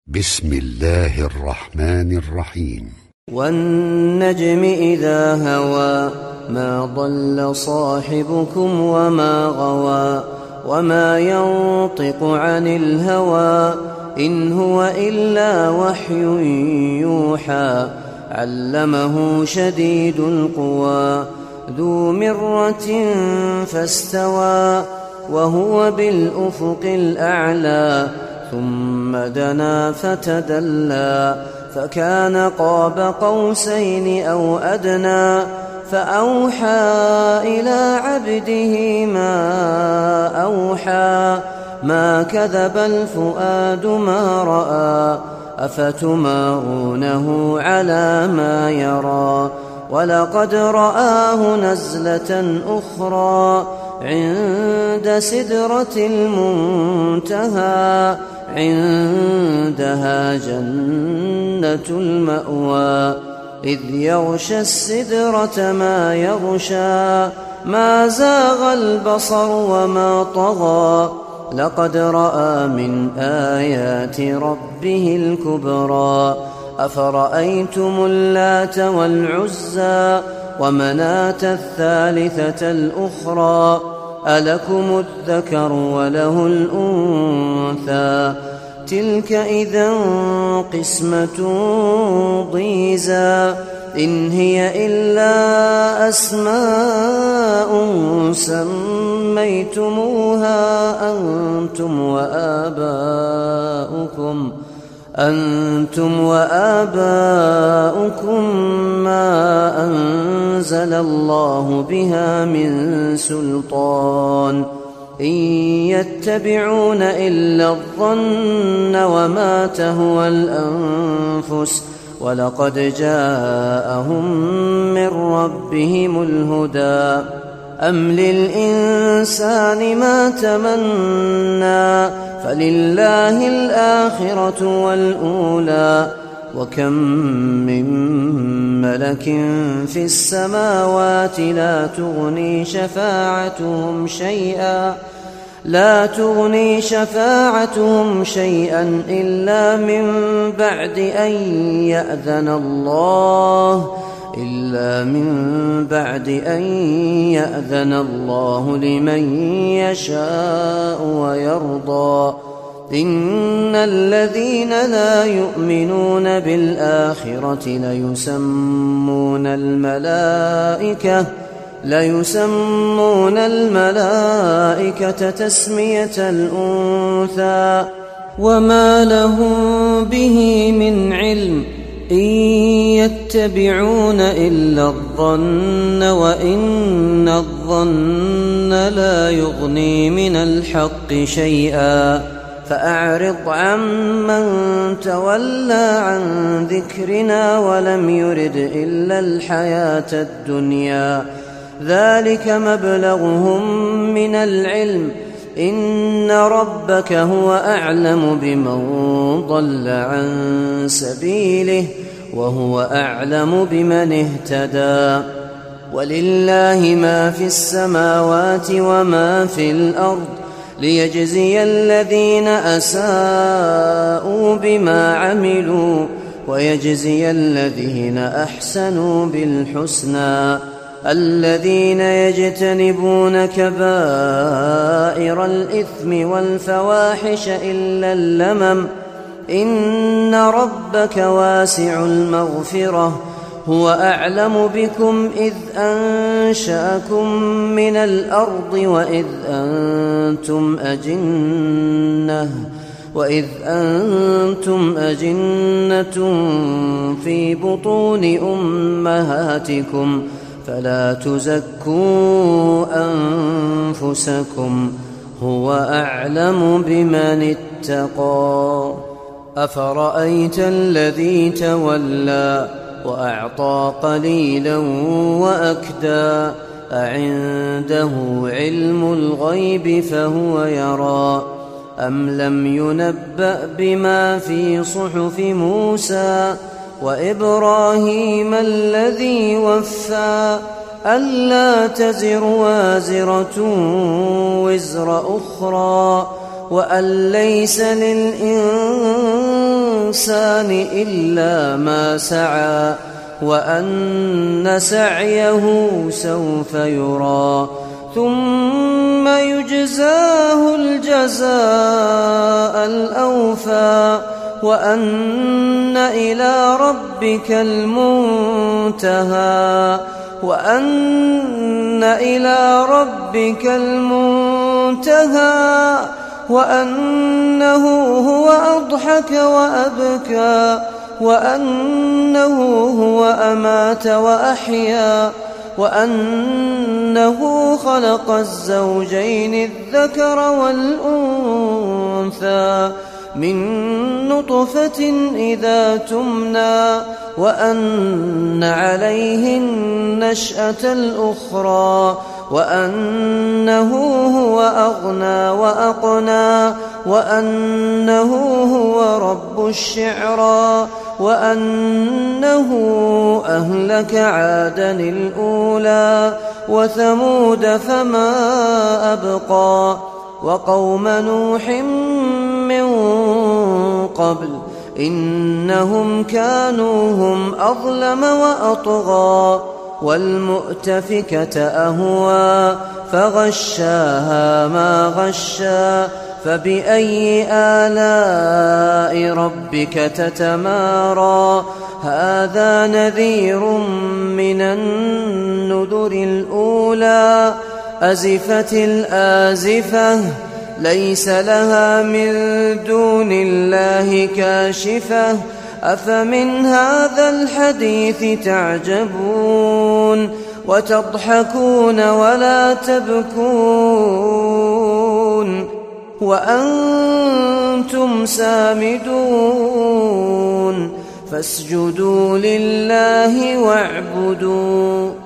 بسم الله الرحمن الرحيم. والنجم إذا هوى ما ضل صاحبكم وما غوى وما ينطق عن الهوى إن هو إلا وحي يوحى علمه شديد القوى ذو مرة فاستوى وهو بالأفق الأعلى ثم دنا فتدلى فكان قاب قوسين أو أدنى فأوحى إلى عبده ما أوحى ما كذب الفؤاد ما رأى أفتمارونه على ما يرى ولقد رآه نزلة أخرى عند سدرة المنتهى عندها جنة المأوى إذ يغشى السدرة ما يغشى ما زاغ البصر وما طغى لقد رأى من آيات ربه الكبرى أفرأيتم اللات والعزى ومناة الثالثة الأخرى ألكم الذكر وله الأنثى تلك إذا قسمة ضيزى إن هي إلا أسماء سميتموها أنتم وآباؤكم ما أنزل الله بها من سلطان إن يتبعون إلا الظن وما تهوى الأنفس ولقد جاءهم من ربهم الهدى أم للإنسان ما تمنى فلله الآخرة والأولى وكم من ملك في السماوات لا تغني شفاعتهم شيئا إلا من بعد أن يأذن الله لمن يشاء ويرضى إن الذين لا يؤمنون بالآخرة ليسمون الملائكة تسمية الأنثى وما لهم به من علم إن يتبعون إلا الظن وإن الظن لا يغني من الحق شيئا فأعرض عمن تولى عن ذكرنا ولم يرد إلا الحياة الدنيا ذلك مبلغهم من العلم إن ربك هو أعلم بمن ضل عن سبيله وهو أعلم بمن اهتدى ولله ما في السماوات وما في الأرض ليجزي الذين أساءوا بما عملوا ويجزي الذين أحسنوا بالحسنى الذين يجتنبون كبائر الإثم والفواحش إلا اللمم إن ربك واسع المغفرة هو أعلم بكم إذ أنشأكم من الأرض وإذ أنتم أجنة في بطون أمهاتكم فلا تزكوا أنفسكم هو أعلم بمن اتقى أفرأيت الذي تولى وأعطى قليلا وأكدى أعنده علم الغيب فهو يرى أم لم ينبأ بما في صحف موسى وإبراهيم الذي وفى ألا تزر وازرة وزر أخرى وأن ليس للإنسان الإنسان إلا ما سعى وأن سعيه سوف يرى ثم يجزاه الجزاء الأوفى وأن إلى ربك المنتهى وأن إلى ربك المنتهى وأنه هو أضحك وأبكى وأنه هو أمات وأحيا وأنه خلق الزوجين الذكر والأنثى من نطفة إذا تمنى وأن عليه النشأة الأخرى وأنه هو أغنى وأقنى وأنه هو رب الشعرى وأنه أهلك عادا الأولى وثمود فما أبقى وقوم نوح من قبل إنهم كانوا هم أظلم وأطغى والمؤتفكة أهوى فغشاها ما غشى فبأي آلاء ربك تتمارى هذا نذير من النذر الأولى أزفت الآزفة ليس لها من دون الله كاشفة أفمن هذا الحديث تعجبون وتضحكون ولا تبكون وأنتم سامدون فاسجدوا لله واعبدوا